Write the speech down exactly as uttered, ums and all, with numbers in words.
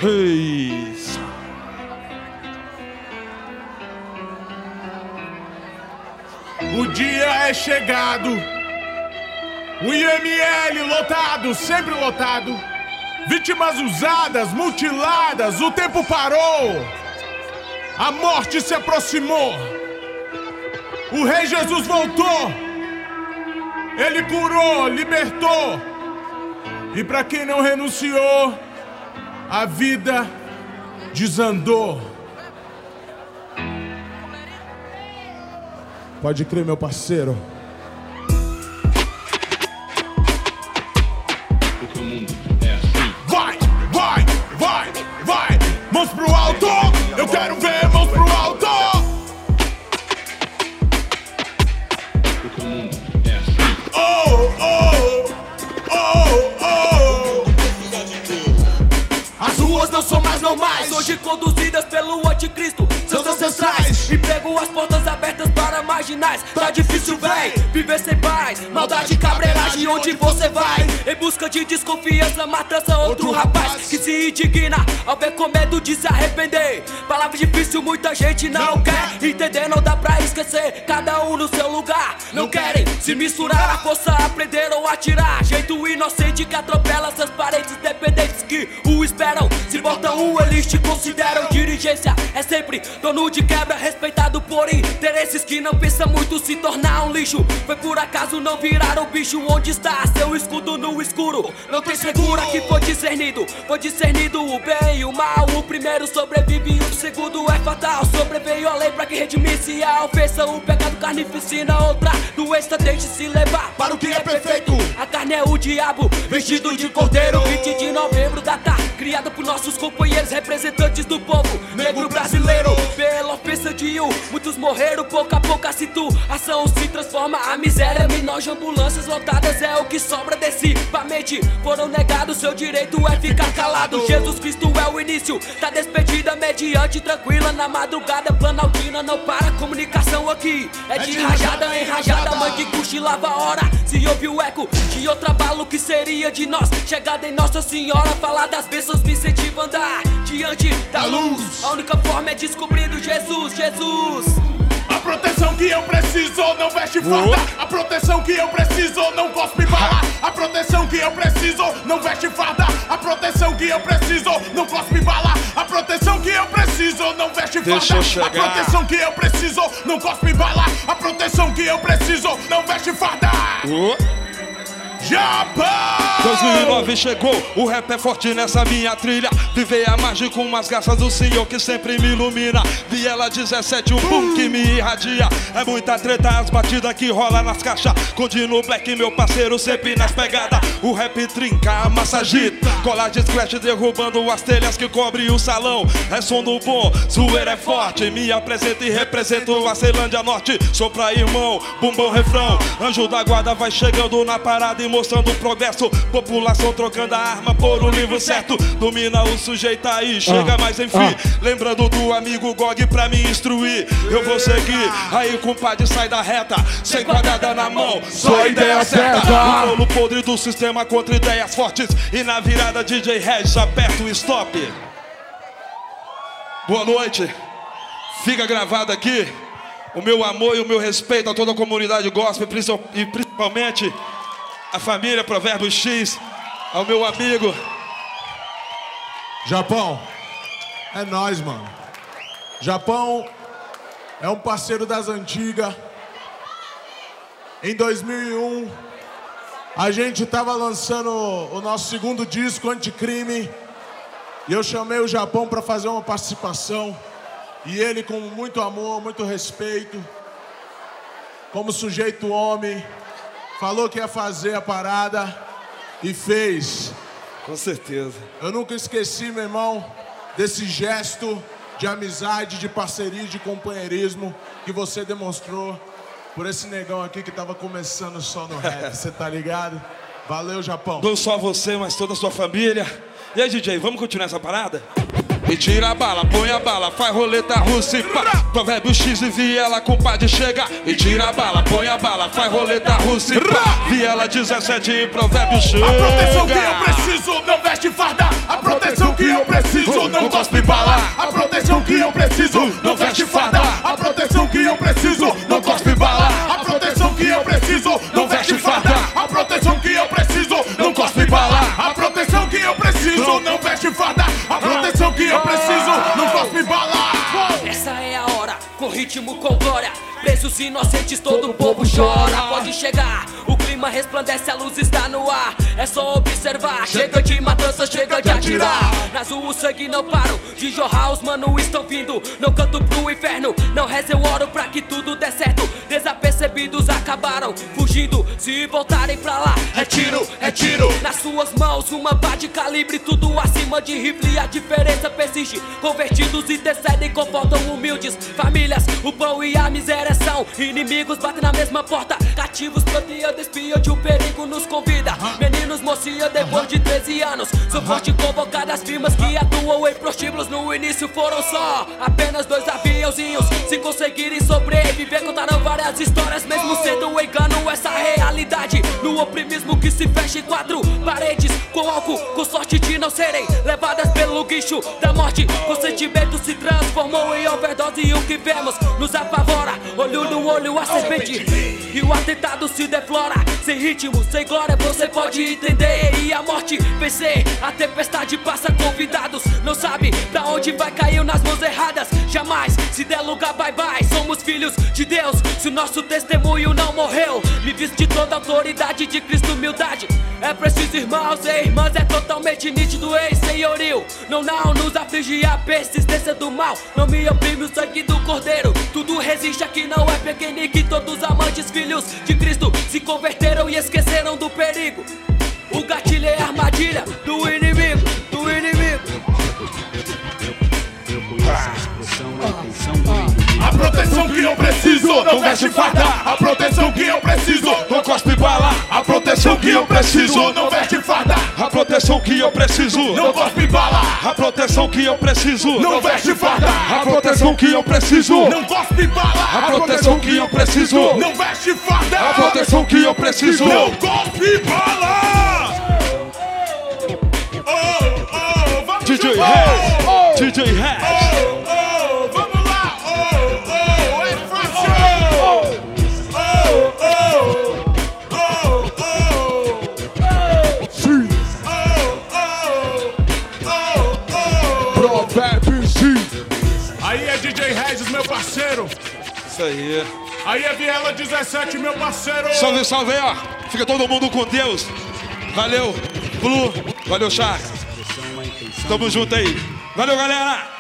Isso. O dia é chegado. O I M L lotado, sempre lotado. Vítimas usadas, mutiladas, o tempo parou. A morte se aproximou. O Rei Jesus voltou. Ele curou, libertou. E para quem não renunciou, a vida desandou. Pode crer, meu parceiro. Porque o mundo é assim. Vai, vai, vai, vai. Mãos pro alto. Eu quero ver mãos pro alto. Porque o mundo é assim. Oh, oh, oh, oh. As ruas não são mais normais. Hoje conduzidas pelo anticristo, seus ancestrais. Emprego as portas abertas para marginais. Tá difícil, véi, viver sem paz. Maldade, cabreiragem, onde você vai? Em busca de desconfiança, matança, outro rapaz que se indigna ao ver com medo de se arrepender. Palavra difícil, muita gente não quer entender. Não dá pra esquecer, cada um no seu lugar. Não querem se misturar, a força aprenderam a atirar. Jeito inocente que atropela seus parentes dependentes que o esperam. Se botam um, eles te consideram. Dirigência é sempre dono de quebra, respeitado por interesses que não pensam muito se tornar um lixo. Foi por acaso não virar o bicho. Onde está seu escudo no escuro? Não tem segura que foi discernido. Foi discernido o bem e o mal. O primeiro sobrevive, o segundo é fatal. Sobreveio a lei pra que redimisse a ofensa. O pecado carnificina, outra doença deixe se levar para o que é perfeito. A carne é o diabo, vestido de cordeiro. Vinte de novembro, data criada por nossos companheiros, representantes do povo negro brasileiro. Pela ofensa de um, muitos morreram. Pouco a pouco a situação se transforma. A miséria menor de ambulâncias lotadas é o que sobra desse mente. Foram negados, seu direito é ficar calado. Jesus Cristo é o início da despedida mediante tranquila. Na madrugada planaltina não para, comunicação aqui é de rajada em rajada. Mãe que cochilava a hora, se ouve o eco de outro abalo que seria de nós. Chegada em Nossa Senhora, falar das bênçãos me incentiva a andar diante da luz. A única forma é descobrindo Jesus, Jesus. A proteção que eu preciso não veste farda. A proteção que eu preciso não cospe bala. A proteção que eu preciso não veste farda. A proteção que eu preciso não cospe bala. A proteção que eu preciso não veste farda. A proteção que eu preciso não cospe bala. A proteção que eu preciso não veste farda. Uh. Japão! dois mil e nove chegou, o rap é forte nessa minha trilha. Vivei a margem com as graças do Senhor que sempre me ilumina. Viela dezessete, um boom que me irradia. É muita treta, as batidas que rola nas caixas. Continua Black, meu parceiro, sempre nas pegadas. O rap trinca, a massa agita. Cola de scratch derrubando as telhas que cobrem o salão. É som do bom, zoeira é forte. Me apresento e represento a Ceilândia Norte. Sou pra irmão, bumbum refrão. Anjo da guarda vai chegando na parada e mostrando o progresso. População trocando a arma por um livro certo. Domina o sujeito aí, chega mais enfim. Lembrando do amigo Gog pra me instruir. Eu vou seguir, aí compadre sai da reta. Sem quadrada na mão, só ideia certa. O rolo podre do sistema contra ideias fortes. E na virada D J Regis aperta o stop. Boa noite. Fica gravado aqui o meu amor e o meu respeito a toda a comunidade gospel e principalmente a família Provérbio X, ao meu amigo Japão. É nóis, mano. Japão é um parceiro das antigas. Em dois mil e um, a gente tava lançando o nosso segundo disco, Anticrime, e eu chamei o Japão para fazer uma participação. E ele, com muito amor, muito respeito, como sujeito homem, falou que ia fazer a parada e fez. Com certeza. Eu nunca esqueci, meu irmão, desse gesto de amizade, de parceria, de companheirismo que você demonstrou por esse negão aqui que tava começando só no rap, você tá ligado? Valeu, Japão. Não só você, mas toda a sua família. E aí, D J, vamos continuar essa parada? e tira a bala, põe a bala, faz roleta russa e pá. Provérbio X e Viela, compadre, chega e tira a bala, põe a bala, faz roleta russa e pá. Viela dezessete e Provérbio chega. A proteção que eu preciso não veste farda. A proteção que eu preciso não cospe bala. A proteção que eu preciso não veste farda. A proteção que eu preciso não cospe bala. A proteção que eu preciso não veste farda. A proteção que eu preciso não cospe bala. A proteção que eu preciso não veste farda. A proteção que eu preciso não cospe bala. Essa é a hora, com ritmo, com glória. Presos inocentes, todo o povo chora. Pode chegar, o clima resplandece, a luz está no ar. É só observar, chega de matança, chega de atirar. Nas ruas o sangue não paro de jorrar, os mano estão vindo. Não canto pro inferno, não rezo, eu oro pra que tudo dê certo. Desapercebidos acabaram fugindo, se voltarem pra lá é tiro, é tiro. Nas suas mãos uma pá de calibre, tudo acima de rifle. A diferença persiste, convertidos intercedem, confortam humildes famílias. O pão e a miséria são inimigos, batem na mesma porta. Cativos planteando espião de um perigo nos convida. Meninos mocinha depois de treze anos, são forte convocadas firmas que atuam em prostíbulos. No início foram só apenas dois aviãozinhos. Se conseguirem sobreviver, contaram várias histórias, mesmo sendo um engano essa realidade. No oprimismo que se fecha em quatro paredes, com álcool, com sorte de não serem levadas pelo guincho da morte. O sentimento se transformou em overdose e o que vemos nos apavora. Olho no olho a serpente e o atentado se deflora. Sem ritmo, sem glória, você pode entender. E a morte vencer, a tempestade passa, convidados não sabe pra onde vai, caiu nas mãos erradas. Jamais, se der lugar, bye bye. Somos filhos de Deus, se o nosso testemunho não morreu. Me visto de toda a autoridade de Cristo, humildade. É preciso, irmãos e irmãs, é totalmente nítido, ei, senhorio. Não, não, nos aflige a persistência do mal. Não me oprime o sangue do cordeiro. Tudo resiste, aqui não é pequenique. Todos amantes, filhos de Cristo, se converteram e esqueceram do perigo. O gatilho é a armadilha do inimigo, do inimigo. A proteção que eu preciso não veste farda. A proteção que eu preciso não cospe bala. A proteção que eu preciso não veste farda. A proteção que eu preciso não cospe bala. A proteção que eu preciso não veste farda. A proteção que eu preciso não cospe bala. A proteção que eu preciso não veste farda. A proteção que eu preciso não cospe bala. Oh, oh, vamos D J Rez, D J Rez. Aí é D J Regis, meu parceiro. Isso aí. Aí é Viela dezessete, meu parceiro. Salve, salve aí, ó. Fica todo mundo com Deus. Valeu, Blue. Valeu, Chá. Tamo junto aí. Valeu, galera.